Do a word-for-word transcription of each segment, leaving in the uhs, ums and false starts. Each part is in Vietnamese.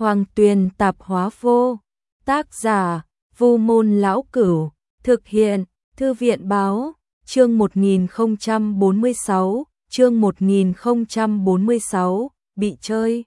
Hoàng Tuyền Tạp Hóa Vô. Tác giả: Vu Môn Lão Cửu. Thực hiện: Thư viện Báo. Chương một nghìn không trăm bốn mươi sáu, chương một nghìn không trăm bốn mươi sáu, bị chơi.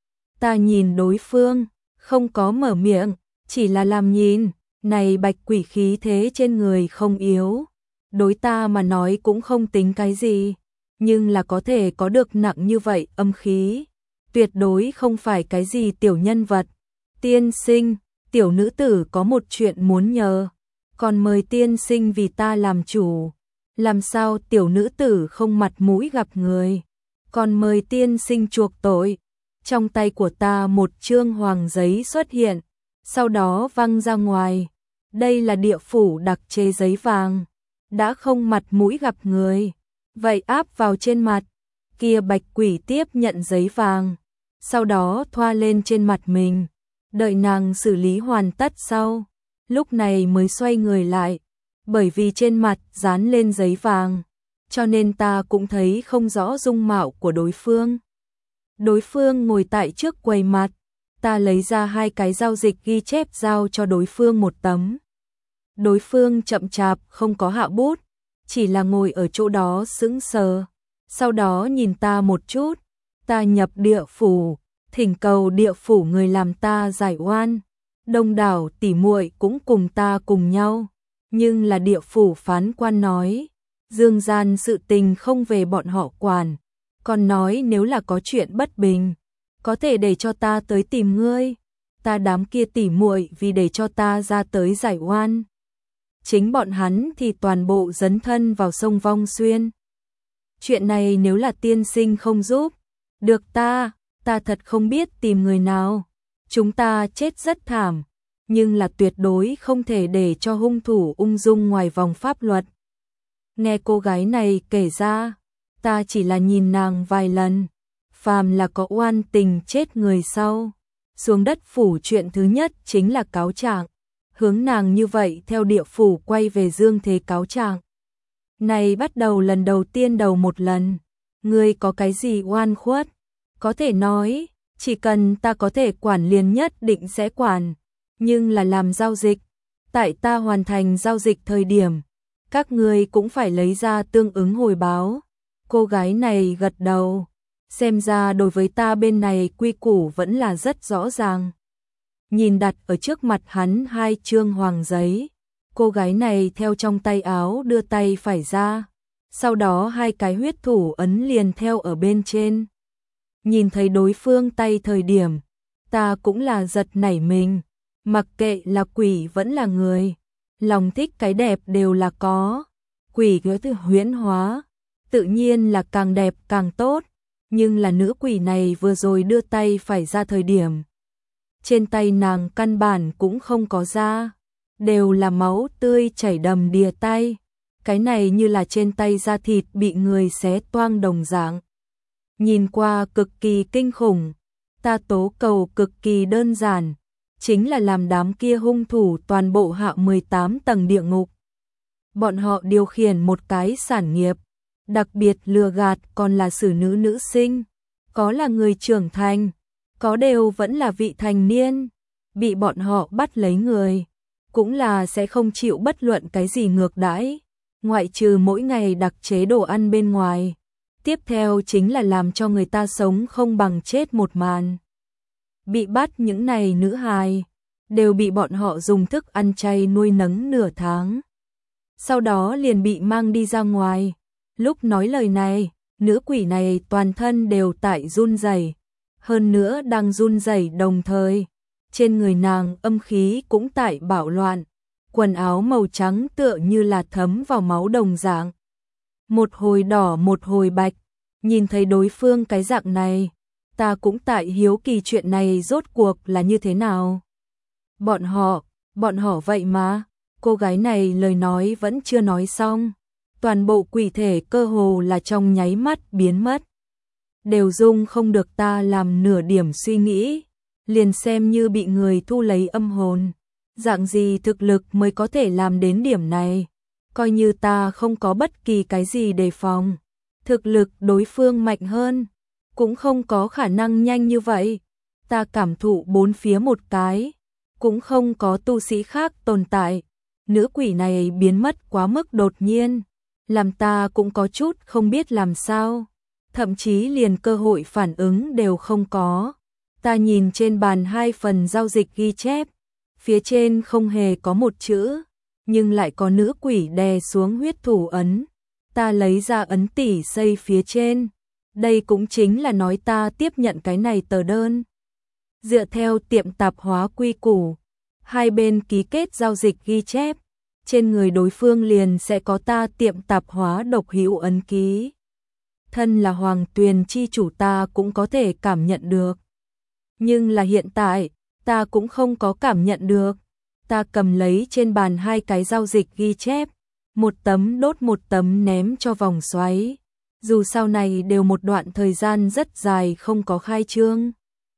Ta nhìn đối phương, không có mở miệng, chỉ là làm nhìn, này bạch quỷ khí thế trên người không yếu. Đối ta mà nói cũng không tính cái gì, nhưng là có thể có được nặng như vậy âm khí. Tuyệt đối không phải cái gì tiểu nhân vật. Tiên sinh, tiểu nữ tử có một chuyện muốn nhờ, còn mời tiên sinh vì ta làm chủ. Làm sao tiểu nữ tử không mặt mũi gặp người, còn mời tiên sinh chuộc tội. Trong tay của ta một chương hoàng giấy xuất hiện, sau đó văng ra ngoài. Đây là địa phủ đặc chế giấy vàng, đã không mặt mũi gặp người, vậy áp vào trên mặt. Kia bạch quỷ tiếp nhận giấy vàng, sau đó thoa lên trên mặt mình, đợi nàng xử lý hoàn tất sau, lúc này mới xoay người lại. Bởi vì trên mặt dán lên giấy vàng, cho nên ta cũng thấy không rõ dung mạo của đối phương. Đối phương ngồi tại trước quầy mặt, ta lấy ra hai cái giao dịch ghi chép giao cho đối phương một tấm. Đối phương chậm chạp không có hạ bút, chỉ là ngồi ở chỗ đó sững sờ, sau đó nhìn ta một chút. Ta nhập địa phủ, thỉnh cầu địa phủ người làm ta giải oan. Đông đảo tỉ muội cũng cùng ta cùng nhau, nhưng là địa phủ phán quan nói, dương gian sự tình không về bọn họ quản, còn nói nếu là có chuyện bất bình, có thể để cho ta tới tìm ngươi. Ta đám kia tỉ muội vì để cho ta ra tới giải oan, chính bọn hắn thì toàn bộ dấn thân vào sông Vong Xuyên. Chuyện này nếu là tiên sinh không giúp được ta, ta thật không biết tìm người nào. Chúng ta chết rất thảm, nhưng là tuyệt đối không thể để cho hung thủ ung dung ngoài vòng pháp luật. Nghe cô gái này kể ra, ta chỉ là nhìn nàng vài lần, phàm là có oan tình chết người sau, xuống đất phủ chuyện thứ nhất chính là cáo trạng, hướng nàng như vậy theo địa phủ quay về dương thế cáo trạng. Này bắt đầu lần đầu tiên đầu một lần, ngươi có cái gì oan khuất, có thể nói, chỉ cần ta có thể quản liền nhất định sẽ quản. Nhưng là làm giao dịch, tại ta hoàn thành giao dịch thời điểm, các ngươi cũng phải lấy ra tương ứng hồi báo. Cô gái này gật đầu, xem ra đối với ta bên này quy củ vẫn là rất rõ ràng. Nhìn đặt ở trước mặt hắn hai chương hoàng giấy, cô gái này theo trong tay áo đưa tay phải ra, sau đó hai cái huyết thủ ấn liền theo ở bên trên. Nhìn thấy đối phương tay thời điểm, ta cũng là giật nảy mình. Mặc kệ là quỷ vẫn là người, lòng thích cái đẹp đều là có. Quỷ có từ huyễn hóa, tự nhiên là càng đẹp càng tốt. Nhưng là nữ quỷ này vừa rồi đưa tay phải ra thời điểm, trên tay nàng căn bản cũng không có da, đều là máu tươi chảy đầm đìa tay. Cái này như là trên tay da thịt bị người xé toang đồng dạng, nhìn qua cực kỳ kinh khủng. Ta tố cầu cực kỳ đơn giản, chính là làm đám kia hung thủ toàn bộ hạ mười tám tầng địa ngục. Bọn họ điều khiển một cái sản nghiệp, đặc biệt lừa gạt còn là xử nữ nữ sinh, có là người trưởng thành, có đều vẫn là vị thành niên. Bị bọn họ bắt lấy người, cũng là sẽ không chịu bất luận cái gì ngược đãi, ngoại trừ mỗi ngày đặc chế đồ ăn bên ngoài. Tiếp theo chính là làm cho người ta sống không bằng chết một màn. Bị bắt những này nữ hài, đều bị bọn họ dùng thức ăn chay nuôi nấng nửa tháng. Sau đó liền bị mang đi ra ngoài. Lúc nói lời này, nữ quỷ này toàn thân đều tại run rẩy, hơn nữa đang run rẩy đồng thời, trên người nàng âm khí cũng tại bạo loạn, quần áo màu trắng tựa như là thấm vào máu đồng dạng. Một hồi đỏ một hồi bạch, nhìn thấy đối phương cái dạng này, ta cũng tại hiếu kỳ chuyện này rốt cuộc là như thế nào. Bọn họ, bọn họ vậy mà, cô gái này lời nói vẫn chưa nói xong, toàn bộ quỷ thể cơ hồ là trong nháy mắt biến mất. Đều dung không được ta làm nửa điểm suy nghĩ, liền xem như bị người thu lấy âm hồn. Dạng gì thực lực mới có thể làm đến điểm này, coi như ta không có bất kỳ cái gì đề phòng. Thực lực đối phương mạnh hơn, cũng không có khả năng nhanh như vậy. Ta cảm thụ bốn phía một cái, cũng không có tu sĩ khác tồn tại. Nữ quỷ này biến mất quá mức đột nhiên, làm ta cũng có chút không biết làm sao, thậm chí liền cơ hội phản ứng đều không có. Ta nhìn trên bàn hai phần giao dịch ghi chép, phía trên không hề có một chữ, nhưng lại có nữ quỷ đè xuống huyết thủ ấn. Ta lấy ra ấn tỷ xây phía trên, đây cũng chính là nói ta tiếp nhận cái này tờ đơn. Dựa theo tiệm tạp hóa quy củ, hai bên ký kết giao dịch ghi chép, trên người đối phương liền sẽ có ta tiệm tạp hóa độc hữu ấn ký. Thân là Hoàng Tuyền chi chủ ta cũng có thể cảm nhận được. Nhưng là hiện tại, ta cũng không có cảm nhận được. Ta cầm lấy trên bàn hai cái giao dịch ghi chép, một tấm đốt một tấm ném cho vòng xoáy. Dù sau này đều một đoạn thời gian rất dài không có khai trương.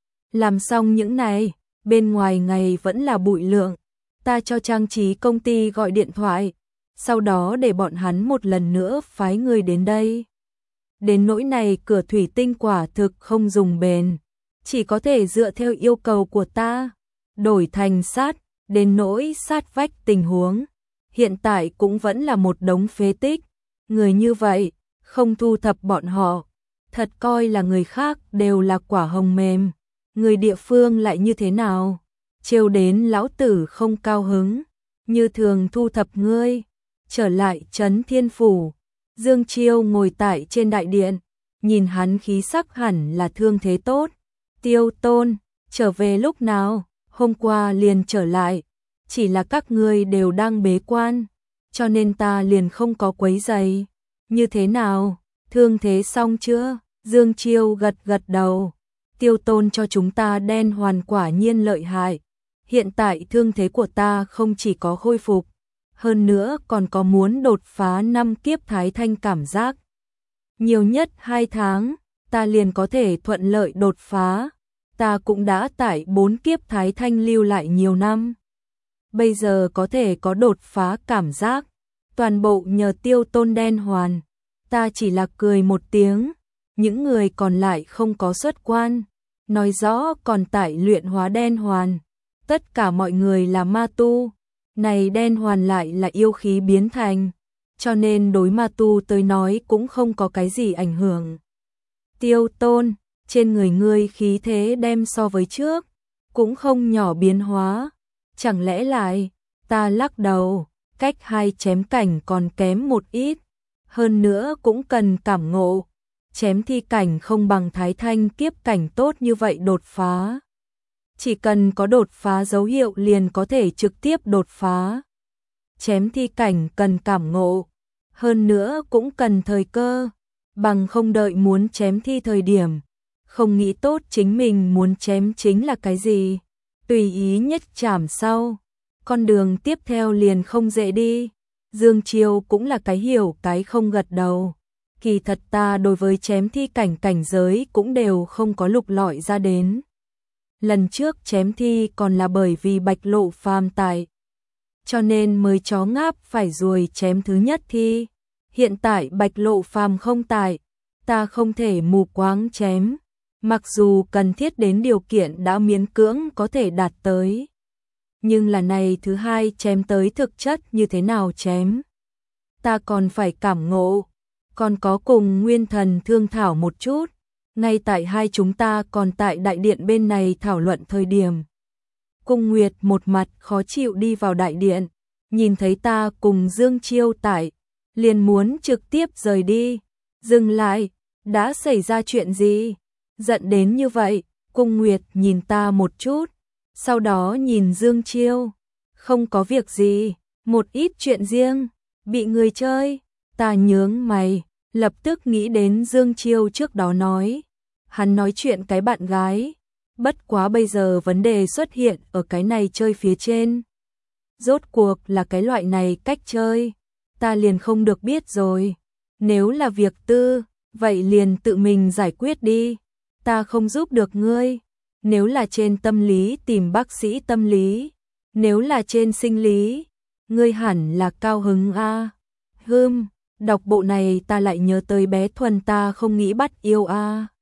Làm xong những này, bên ngoài ngày vẫn là bụi lượng. Ta cho trang trí công ty gọi điện thoại, sau đó để bọn hắn một lần nữa phái người đến đây. Đến nỗi này cửa thủy tinh quả thực không dùng bền, chỉ có thể dựa theo yêu cầu của ta, đổi thành sát, đến nỗi sát vách tình huống. Hiện tại cũng vẫn là một đống phế tích, người như vậy, không thu thập bọn họ, thật coi là người khác đều là quả hồng mềm, người địa phương lại như thế nào, trêu đến lão tử không cao hứng, như thường thu thập ngươi. Trở lại Trấn Thiên Phủ, Dương Chiêu ngồi tại trên đại điện, nhìn hắn khí sắc hẳn là thương thế tốt. Tiêu Tôn, trở về lúc nào? Hôm qua liền trở lại, chỉ là các ngươi đều đang bế quan, cho nên ta liền không có quấy rầy. Như thế nào, thương thế xong chưa? Dương Chiêu gật gật đầu. Tiêu Tôn cho chúng ta đen hoàn quả nhiên lợi hại. Hiện tại thương thế của ta không chỉ có khôi phục, hơn nữa còn có muốn đột phá năm kiếp thái thanh cảm giác. Nhiều nhất hai tháng, ta liền có thể thuận lợi đột phá. Ta cũng đã tại bốn kiếp thái thanh lưu lại nhiều năm. Bây giờ có thể có đột phá cảm giác, toàn bộ nhờ Tiêu Tôn đen hoàn. Ta chỉ là cười một tiếng, những người còn lại không có xuất quan, nói rõ còn tại luyện hóa đen hoàn. Tất cả mọi người là ma tu, này đen hoàn lại là yêu khí biến thành, cho nên đối ma tu tới nói cũng không có cái gì ảnh hưởng. Tiêu Tôn, trên người ngươi khí thế đem so với trước, cũng không nhỏ biến hóa, chẳng lẽ lại, ta lắc đầu, cách hai chém cảnh còn kém một ít, hơn nữa cũng cần cảm ngộ, chém thi cảnh không bằng thái thanh kiếp cảnh tốt như vậy đột phá. Chỉ cần có đột phá dấu hiệu liền có thể trực tiếp đột phá. Chém thi cảnh cần cảm ngộ, hơn nữa cũng cần thời cơ, bằng không đợi muốn chém thi thời điểm, không nghĩ tốt chính mình muốn chém chính là cái gì, tùy ý nhất chảm sau, con đường tiếp theo liền không dễ đi. Dương Chiêu cũng là cái hiểu cái không gật đầu. Kỳ thật ta đối với chém thi cảnh cảnh giới cũng đều không có lục lọi ra đến. Lần trước chém thi còn là bởi vì Bạch Lộ Phàm tại, cho nên mới chó ngáp phải ruồi chém thứ nhất thi. Hiện tại Bạch Lộ Phàm không tại, ta không thể mù quáng chém, mặc dù cần thiết đến điều kiện đã miễn cưỡng có thể đạt tới. Nhưng là này thứ hai chém tới thực chất như thế nào chém, ta còn phải cảm ngộ, còn có cùng Nguyên Thần thương thảo một chút. Ngay tại hai chúng ta còn tại đại điện bên này thảo luận thời điểm, Cung Nguyệt một mặt khó chịu đi vào đại điện, nhìn thấy ta cùng Dương Chiêu tại, liền muốn trực tiếp rời đi. Dừng lại, đã xảy ra chuyện gì? Giận đến như vậy, Cung Nguyệt nhìn ta một chút, sau đó nhìn Dương Chiêu, không có việc gì, một ít chuyện riêng, bị người chơi. Ta nhướng mày, lập tức nghĩ đến Dương Chiêu trước đó nói, hắn nói chuyện cái bạn gái, bất quá bây giờ vấn đề xuất hiện ở cái này chơi phía trên. Rốt cuộc là cái loại này cách chơi, ta liền không được biết rồi. Nếu là việc tư, vậy liền tự mình giải quyết đi, ta không giúp được ngươi. Nếu là trên tâm lý tìm bác sĩ tâm lý, nếu là trên sinh lý, ngươi hẳn là cao hứng a. À. Hừm, đọc bộ này ta lại nhớ tới bé Thuần ta không nghĩ bắt yêu a. À.